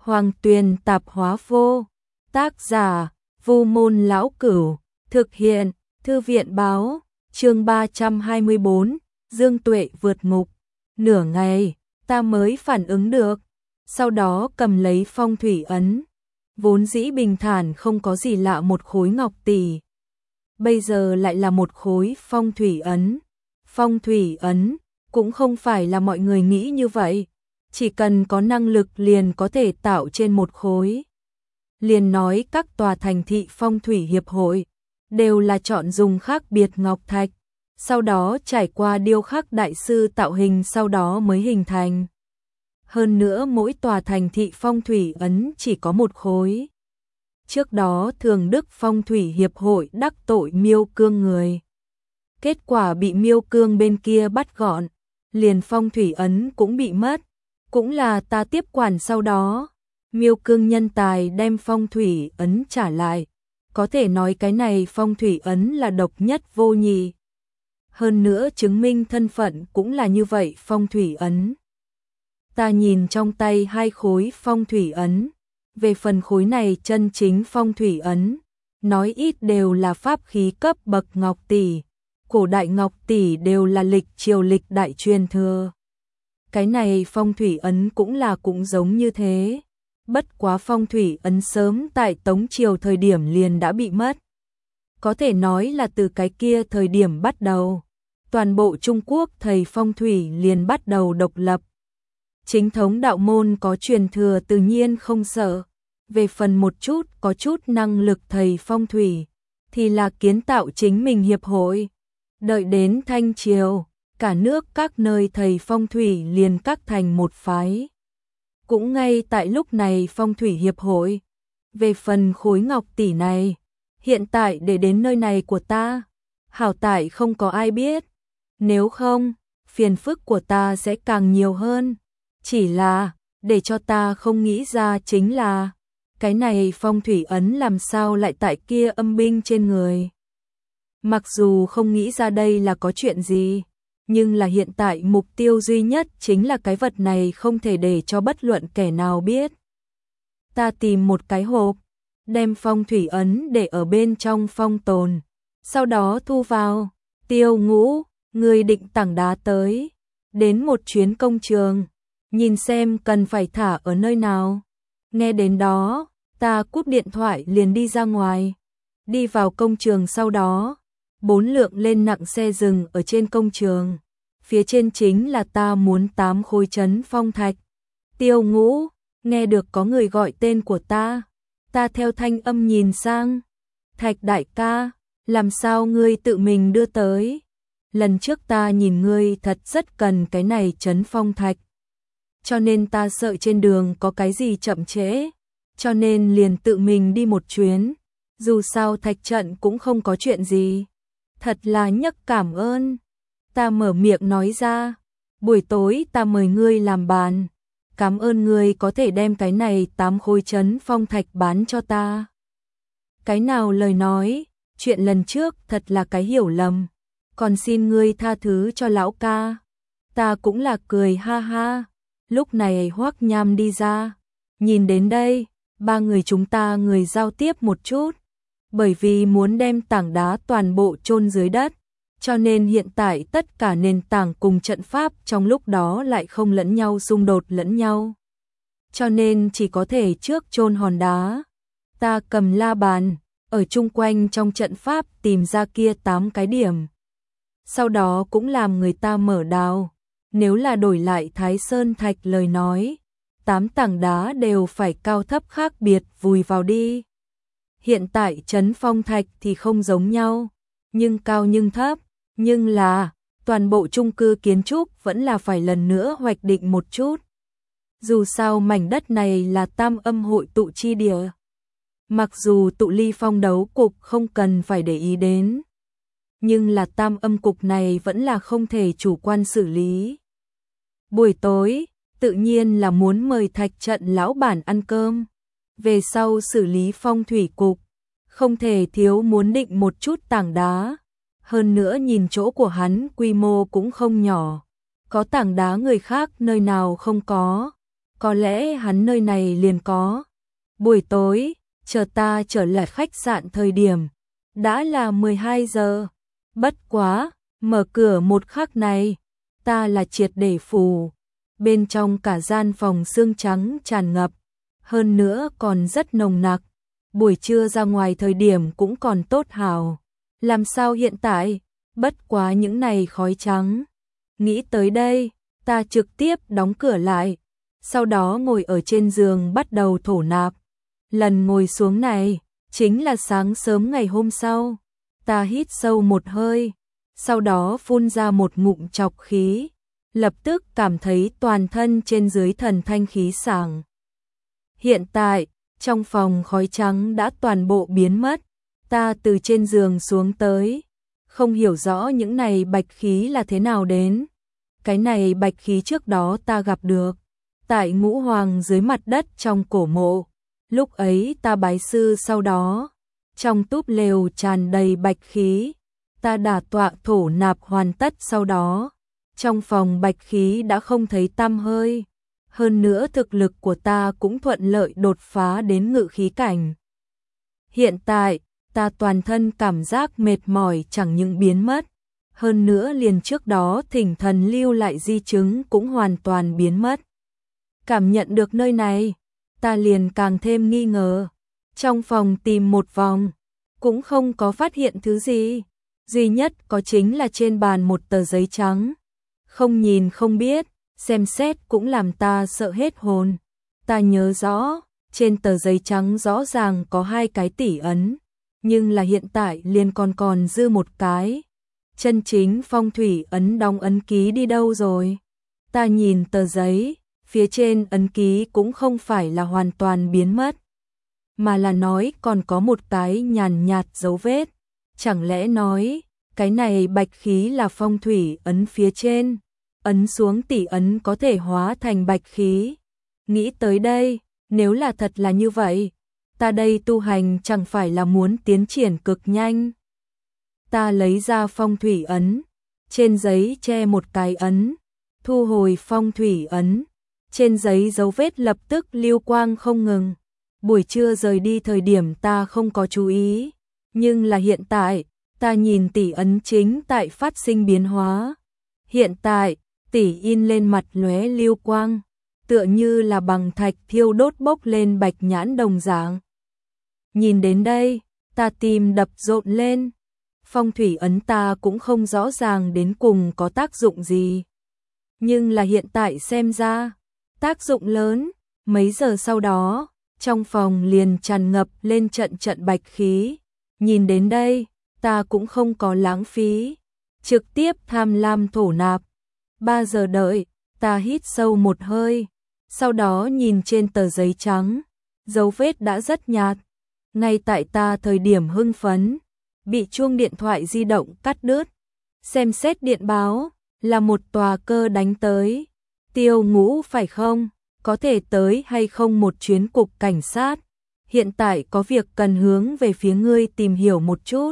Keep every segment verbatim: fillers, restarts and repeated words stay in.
Hoàng Tuyền Tạp Hóa Vô. Tác giả: Vu Môn Lão Cửu. Thực hiện: Thư viện báo. Chương ba trăm hai mươi bốn, Dương Tuệ vượt ngục. Nửa ngày, ta mới phản ứng được, sau đó cầm lấy phong thủy ấn. Vốn dĩ bình thản không có gì lạ một khối ngọc tỷ, bây giờ lại là một khối phong thủy ấn. Phong thủy ấn cũng không phải là mọi người nghĩ như vậy, chỉ cần có năng lực liền có thể tạo trên một khối. Liền nói các tòa thành thị phong thủy hiệp hội đều là chọn dùng khác biệt ngọc thạch, sau đó trải qua điêu khắc đại sư tạo hình sau đó mới hình thành. Hơn nữa mỗi tòa thành thị phong thủy ấn chỉ có một khối. Trước đó Thường Đức Phong thủy hiệp hội đắc tội Miêu Cương người, kết quả bị Miêu Cương bên kia bắt gọn, liền phong thủy ấn cũng bị mất, cũng là ta tiếp quản sau đó. Miêu Cương nhân tài đem phong thủy ấn trả lại, có thể nói cái này phong thủy ấn là độc nhất vô nhị. Hơn nữa chứng minh thân phận cũng là như vậy phong thủy ấn. Ta nhìn trong tay hai khối phong thủy ấn, về phần khối này chân chính phong thủy ấn, nói ít đều là pháp khí cấp bậc ngọc tỷ, cổ đại ngọc tỷ đều là lịch triều lịch đại truyền thừa. Cái này phong thủy ấn cũng là cũng giống như thế, bất quá phong thủy ấn sớm tại Tống Triều thời điểm liền đã bị mất. Có thể nói là từ cái kia thời điểm bắt đầu, toàn bộ Trung Quốc thầy phong thủy liền bắt đầu độc lập. Chính thống đạo môn có truyền thừa tự nhiên không sợ, về phần một chút có chút năng lực thầy phong thủy, thì là kiến tạo chính mình hiệp hội. Đợi đến Thanh Triều, cả nước các nơi thầy phong thủy liền các thành một phái. Cũng ngay tại lúc này phong thủy hiệp hội, về phần khối ngọc tỷ này, hiện tại để đến nơi này của ta, hảo tại không có ai biết, nếu không, phiền phức của ta sẽ càng nhiều hơn. Chỉ là, để cho ta không nghĩ ra chính là, cái này phong thủy ấn làm sao lại tại kia âm binh trên người. Mặc dù không nghĩ ra đây là có chuyện gì, nhưng là hiện tại mục tiêu duy nhất chính là cái vật này không thể để cho bất luận kẻ nào biết. Ta tìm một cái hộp, đem phong thủy ấn để ở bên trong phong tồn, sau đó thu vào. Tiêu Ngũ, người định tảng đá tới, đến một chuyến công trường, nhìn xem cần phải thả ở nơi nào. Nghe đến đó, ta cúp điện thoại liền đi ra ngoài. Đi vào công trường sau đó, bốn lượng lên nặng xe dừng ở trên công trường. Phía trên chính là ta muốn tám khối trấn phong thạch. Tiêu Ngũ, nghe được có người gọi tên của ta. Ta theo thanh âm nhìn sang. Thạch đại ca, làm sao ngươi tự mình đưa tới? Lần trước ta nhìn ngươi thật rất cần cái này trấn phong thạch, cho nên ta sợ trên đường có cái gì chậm trễ, cho nên liền tự mình đi một chuyến. Dù sao thạch trận cũng không có chuyện gì. Thật là nhắc cảm ơn. Ta mở miệng nói ra, buổi tối ta mời ngươi làm bàn, cảm ơn ngươi có thể đem cái này tám khối trấn phong thạch bán cho ta. Cái nào lời nói, chuyện lần trước thật là cái hiểu lầm, còn xin ngươi tha thứ cho lão ca. Ta cũng là cười ha ha. Lúc này Hoắc Nham đi ra, nhìn đến đây, ba người chúng ta người giao tiếp một chút, bởi vì muốn đem tảng đá toàn bộ chôn dưới đất, cho nên hiện tại tất cả nền tảng cùng trận pháp trong lúc đó lại không lẫn nhau xung đột lẫn nhau. Cho nên chỉ có thể trước chôn hòn đá. Ta cầm la bàn, ở chung quanh trong trận pháp tìm ra kia tám cái điểm. Sau đó cũng làm người ta mở đào. Nếu là đổi lại Thái Sơn Thạch lời nói, tám tảng đá đều phải cao thấp khác biệt vùi vào đi. Hiện tại trấn phong thạch thì không giống nhau, nhưng cao nhưng thấp, nhưng là toàn bộ chung cư kiến trúc vẫn là phải lần nữa hoạch định một chút. Dù sao mảnh đất này là tam âm hội tụ chi địa. Mặc dù tụ ly phong đấu cục không cần phải để ý đến, nhưng là tam âm cục này vẫn là không thể chủ quan xử lý. Buổi tối, tự nhiên là muốn mời thạch trận lão bản ăn cơm. Về sau xử lý phong thủy cục, không thể thiếu muốn định một chút tảng đá. Hơn nữa nhìn chỗ của hắn quy mô cũng không nhỏ, có tảng đá người khác nơi nào không có. có lẽ hắn nơi này liền có. Buổi tối, chờ ta trở lại khách sạn thời điểm, đã là mười hai giờ. Bất quá, mở cửa một khắc này, ta là triệt để phù. Bên trong cả gian phòng sương trắng tràn ngập, hơn nữa còn rất nồng nặc. Buổi trưa ra ngoài thời điểm cũng còn tốt hảo. Làm sao hiện tại, bất quá những này khói trắng. Nghĩ tới đây, ta trực tiếp đóng cửa lại, sau đó ngồi ở trên giường bắt đầu thổ nạp. Lần ngồi xuống này, chính là sáng sớm ngày hôm sau. Ta hít sâu một hơi, sau đó phun ra một ngụm trọc khí, lập tức cảm thấy toàn thân trên dưới thần thanh khí sảng. Hiện tại, trong phòng khói trắng đã toàn bộ biến mất, ta từ trên giường xuống tới, không hiểu rõ những này bạch khí là thế nào đến. Cái này bạch khí trước đó ta gặp được, tại Ngũ Hoàng dưới mặt đất trong cổ mộ. Lúc ấy ta bái sư sau đó, trong túp lều tràn đầy bạch khí, ta đả tọa thổ nạp hoàn tất sau đó, trong phòng bạch khí đã không thấy tăm hơi. Hơn nữa thực lực của ta cũng thuận lợi đột phá đến ngự khí cảnh. Hiện tại, ta toàn thân cảm giác mệt mỏi chẳng những biến mất, hơn nữa liền trước đó thỉnh thần lưu lại di chứng cũng hoàn toàn biến mất. Cảm nhận được nơi này, ta liền càng thêm nghi ngờ. Trong phòng tìm một vòng, cũng không có phát hiện thứ gì. Duy nhất có chính là trên bàn một tờ giấy trắng. Không nhìn không biết, xem xét cũng làm ta sợ hết hồn. Ta nhớ rõ, trên tờ giấy trắng rõ ràng có hai cái tỷ ấn, nhưng là hiện tại liền còn còn dư một cái. Chân chính phong thủy ấn đóng ấn ký đi đâu rồi? Ta nhìn tờ giấy, phía trên ấn ký cũng không phải là hoàn toàn biến mất, mà là nói còn có một cái nhàn nhạt dấu vết. Chẳng lẽ nói, cái này bạch khí là phong thủy ấn phía trên, ấn xuống tỷ ấn có thể hóa thành bạch khí. Nghĩ tới đây, nếu là thật là như vậy, ta đây tu hành chẳng phải là muốn tiến triển cực nhanh. Ta lấy ra phong thủy ấn, trên giấy che một cái ấn, thu hồi phong thủy ấn, trên giấy dấu vết lập tức lưu quang không ngừng. Buổi trưa rời đi thời điểm ta không có chú ý, nhưng là hiện tại, ta nhìn tỷ ấn chính tại phát sinh biến hóa. Hiện tại, tỷ in lên mặt lóe lưu quang, tựa như là bằng thạch thiêu đốt bốc lên bạch nhãn đồng dạng. Nhìn đến đây, ta tim đập rộn lên. Phong thủy ấn ta cũng không rõ ràng đến cùng có tác dụng gì, nhưng là hiện tại xem ra, tác dụng lớn. Mấy giờ sau đó, trong phòng liền tràn ngập lên trận trận bạch khí. Nhìn đến đây, ta cũng không có lãng phí, trực tiếp tham lam thổ nạp. Ba giờ đợi, ta hít sâu một hơi, sau đó nhìn trên tờ giấy trắng, dấu vết đã rất nhạt. Ngay tại ta thời điểm hưng phấn, bị chuông điện thoại di động cắt đứt. Xem xét điện báo, là một tòa cơ đánh tới. Tiêu Ngũ phải không? Có thể tới hay không một chuyến cục cảnh sát? Hiện tại có việc cần hướng về phía ngươi tìm hiểu một chút.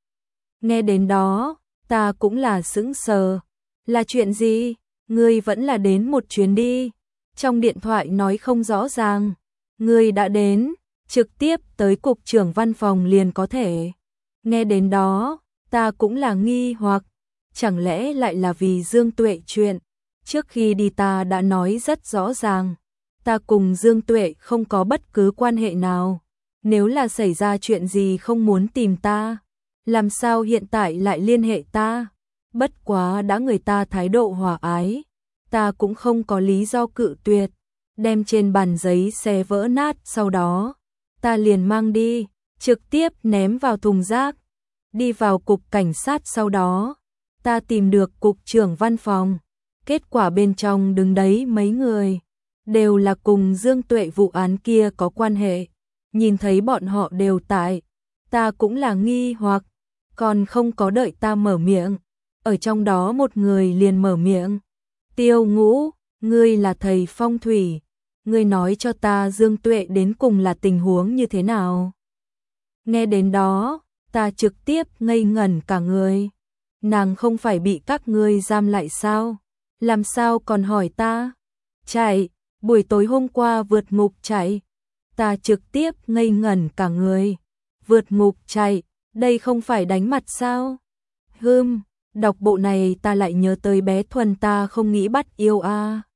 Nghe đến đó, ta cũng là sững sờ. Là chuyện gì? Ngươi vẫn là đến một chuyến đi. Trong điện thoại nói không rõ ràng. Ngươi đã đến, trực tiếp tới cục trưởng văn phòng liền có thể. Nghe đến đó, ta cũng là nghi hoặc, chẳng lẽ lại là vì Dương Tuệ chuyện. Trước khi đi ta đã nói rất rõ ràng, ta cùng Dương Tuệ không có bất cứ quan hệ nào. Nếu là xảy ra chuyện gì không muốn tìm ta, làm sao hiện tại lại liên hệ ta? Bất quá đã người ta thái độ hòa ái, ta cũng không có lý do cự tuyệt. Đem trên bàn giấy xé vỡ nát, sau đó ta liền mang đi, trực tiếp ném vào thùng rác. Đi vào cục cảnh sát sau đó, ta tìm được cục trưởng văn phòng. Kết quả bên trong đứng đấy mấy người, đều là cùng Dương Tuệ vụ án kia có quan hệ. Nhìn thấy bọn họ đều tại, ta cũng là nghi hoặc, còn không có đợi ta mở miệng. Ở trong đó một người liền mở miệng. Tiêu Ngũ, ngươi là thầy phong thủy, ngươi nói cho ta Dương Tuệ đến cùng là tình huống như thế nào? Nghe đến đó, ta trực tiếp ngây ngẩn cả người. Nàng không phải bị các ngươi giam lại sao? Làm sao còn hỏi ta? Chạy, buổi tối hôm qua vượt ngục chạy, ta trực tiếp ngây ngẩn cả người. Vượt ngục chạy, đây không phải đánh mặt sao? Hừm, đọc bộ này ta lại nhớ tới bé Thuần ta không nghĩ bắt yêu a. À.